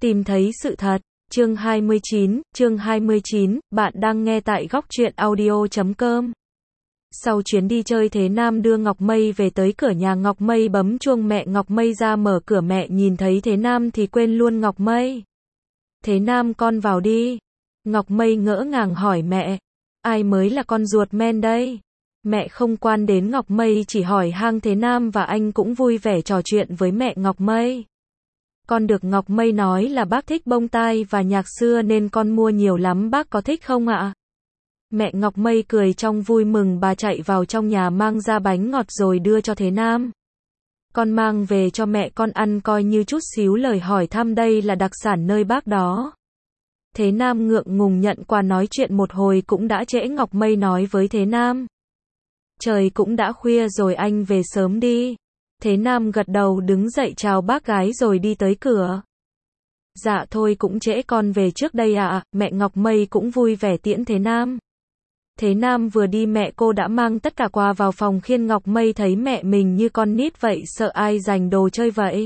Tìm thấy sự thật. Chương 29, bạn đang nghe tại góc truyện audio.com. Sau chuyến đi chơi Thế Nam đưa Ngọc Mây về tới cửa nhà Ngọc Mây bấm chuông mẹ Ngọc Mây ra mở cửa mẹ nhìn thấy Thế Nam thì quên luôn Ngọc Mây. Thế Nam con vào đi. Ngọc Mây ngỡ ngàng hỏi mẹ. Ai mới là con ruột men đây? Mẹ không quan đến Ngọc Mây chỉ hỏi han Thế Nam và anh cũng vui vẻ trò chuyện với mẹ Ngọc Mây. Con được Ngọc Mây nói là bác thích bông tai và nhạc xưa nên con mua nhiều lắm, bác có thích không ạ? Mẹ Ngọc Mây cười trong vui mừng, bà chạy vào trong nhà mang ra bánh ngọt rồi đưa cho Thế Nam. Con mang về cho mẹ con ăn coi như chút xíu lời hỏi thăm, đây là đặc sản nơi bác đó. Thế Nam ngượng ngùng nhận quà, nói chuyện một hồi cũng đã trễ. Ngọc Mây nói với Thế Nam. Trời cũng đã khuya rồi, anh về sớm đi. Thế Nam gật đầu đứng dậy chào bác gái rồi đi tới cửa. Dạ thôi cũng trễ, con về trước đây ạ. Mẹ Ngọc Mây cũng vui vẻ tiễn Thế Nam. Thế Nam vừa đi mẹ cô đã mang tất cả quà vào phòng khiêng. Ngọc Mây thấy mẹ mình như con nít vậy, sợ ai giành đồ chơi vậy.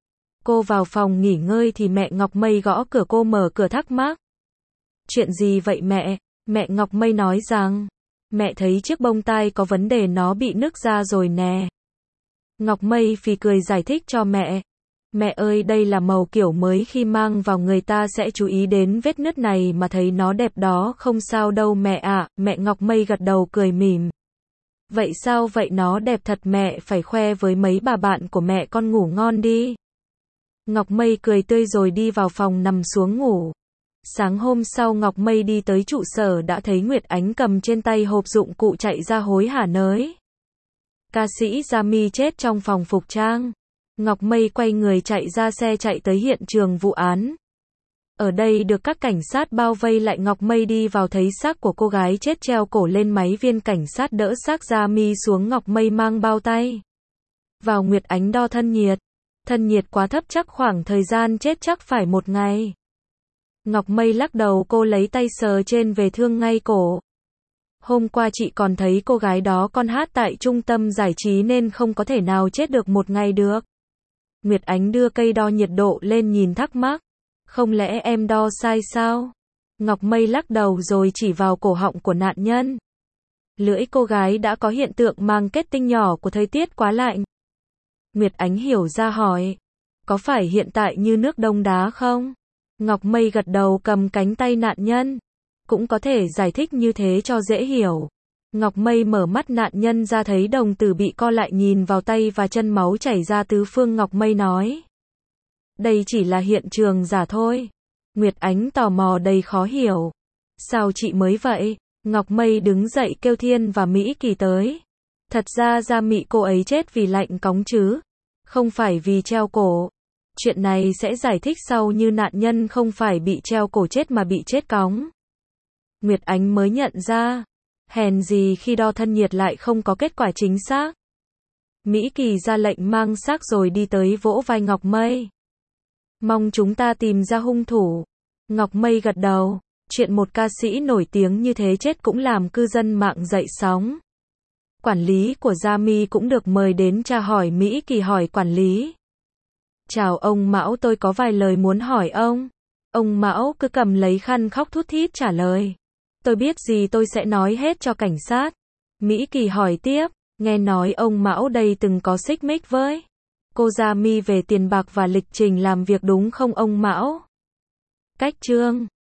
Cô vào phòng nghỉ ngơi thì mẹ Ngọc Mây gõ cửa, cô mở cửa thắc mắc. Chuyện gì vậy mẹ? Mẹ Ngọc Mây nói rằng, mẹ thấy chiếc bông tai có vấn đề, nó bị nứt ra rồi nè. Ngọc Mây phì cười giải thích cho mẹ. Mẹ ơi, đây là màu kiểu mới, khi mang vào người ta sẽ chú ý đến vết nứt này mà, thấy nó đẹp đó. Không sao đâu mẹ ạ. Mẹ Ngọc Mây gật đầu cười mỉm. Vậy sao vậy, nó đẹp thật, mẹ phải khoe với mấy bà bạn của mẹ. Con ngủ ngon đi. Ngọc Mây cười tươi rồi đi vào phòng nằm xuống ngủ. Sáng hôm sau Ngọc Mây đi tới trụ sở đã thấy Nguyệt Ánh cầm trên tay hộp dụng cụ chạy ra hối hả nói. Ca sĩ Yami chết trong phòng phục trang. Ngọc Mây quay người chạy ra xe chạy tới hiện trường vụ án. Ở đây được các cảnh sát bao vây lại. Ngọc Mây đi vào thấy xác của cô gái chết treo cổ lên máy, viên cảnh sát đỡ xác Yami xuống. Ngọc Mây mang bao tay vào. Nguyệt Ánh đo thân nhiệt. Thân nhiệt quá thấp, chắc khoảng thời gian chết chắc phải 1 ngày. Ngọc Mây lắc đầu, cô lấy tay sờ trên vết thương ngay cổ. Hôm qua chị còn thấy cô gái đó con hát tại trung tâm giải trí nên không có thể nào chết được 1 ngày được. Nguyệt Ánh đưa cây đo nhiệt độ lên nhìn thắc mắc. Không lẽ em đo sai sao? Ngọc Mây lắc đầu rồi chỉ vào cổ họng của nạn nhân. Lưỡi cô gái đã có hiện tượng mang kết tinh nhỏ của thời tiết quá lạnh. Nguyệt Ánh hiểu ra hỏi. Có phải hiện tại như nước đông đá không? Ngọc Mây gật đầu, cầm cánh tay nạn nhân. Cũng có thể giải thích như thế cho dễ hiểu. Ngọc Mây mở mắt nạn nhân ra thấy đồng tử bị co lại, nhìn vào tay và chân máu chảy ra tứ phương. Ngọc Mây nói. Đây chỉ là hiện trường giả thôi. Nguyệt Ánh tò mò đầy khó hiểu. Sao chị mới vậy? Ngọc Mây đứng dậy kêu Thiên và Mỹ Kỳ tới. Thật ra Yami cô ấy chết vì lạnh cóng chứ. Không phải vì treo cổ. Chuyện này sẽ giải thích sau, như nạn nhân không phải bị treo cổ chết mà bị chết cóng. Nguyệt Ánh mới nhận ra. Hèn gì khi đo thân nhiệt lại không có kết quả chính xác. Mỹ Kỳ ra lệnh mang xác rồi đi tới vỗ vai Ngọc Mây. Mong chúng ta tìm ra hung thủ. Ngọc Mây gật đầu. Chuyện một ca sĩ nổi tiếng như thế chết cũng làm cư dân mạng dậy sóng. Quản lý của Yami cũng được mời đến tra hỏi. Mỹ Kỳ hỏi quản lý. Chào ông Mão, tôi có vài lời muốn hỏi ông. Ông Mão cứ cầm lấy khăn khóc thút thít trả lời. Tôi biết gì tôi sẽ nói hết cho cảnh sát. Mỹ Kỳ hỏi tiếp. Nghe nói ông Mão đây từng có xích mích với cô Yami về tiền bạc và lịch trình làm việc đúng không ông Mão? Cách chương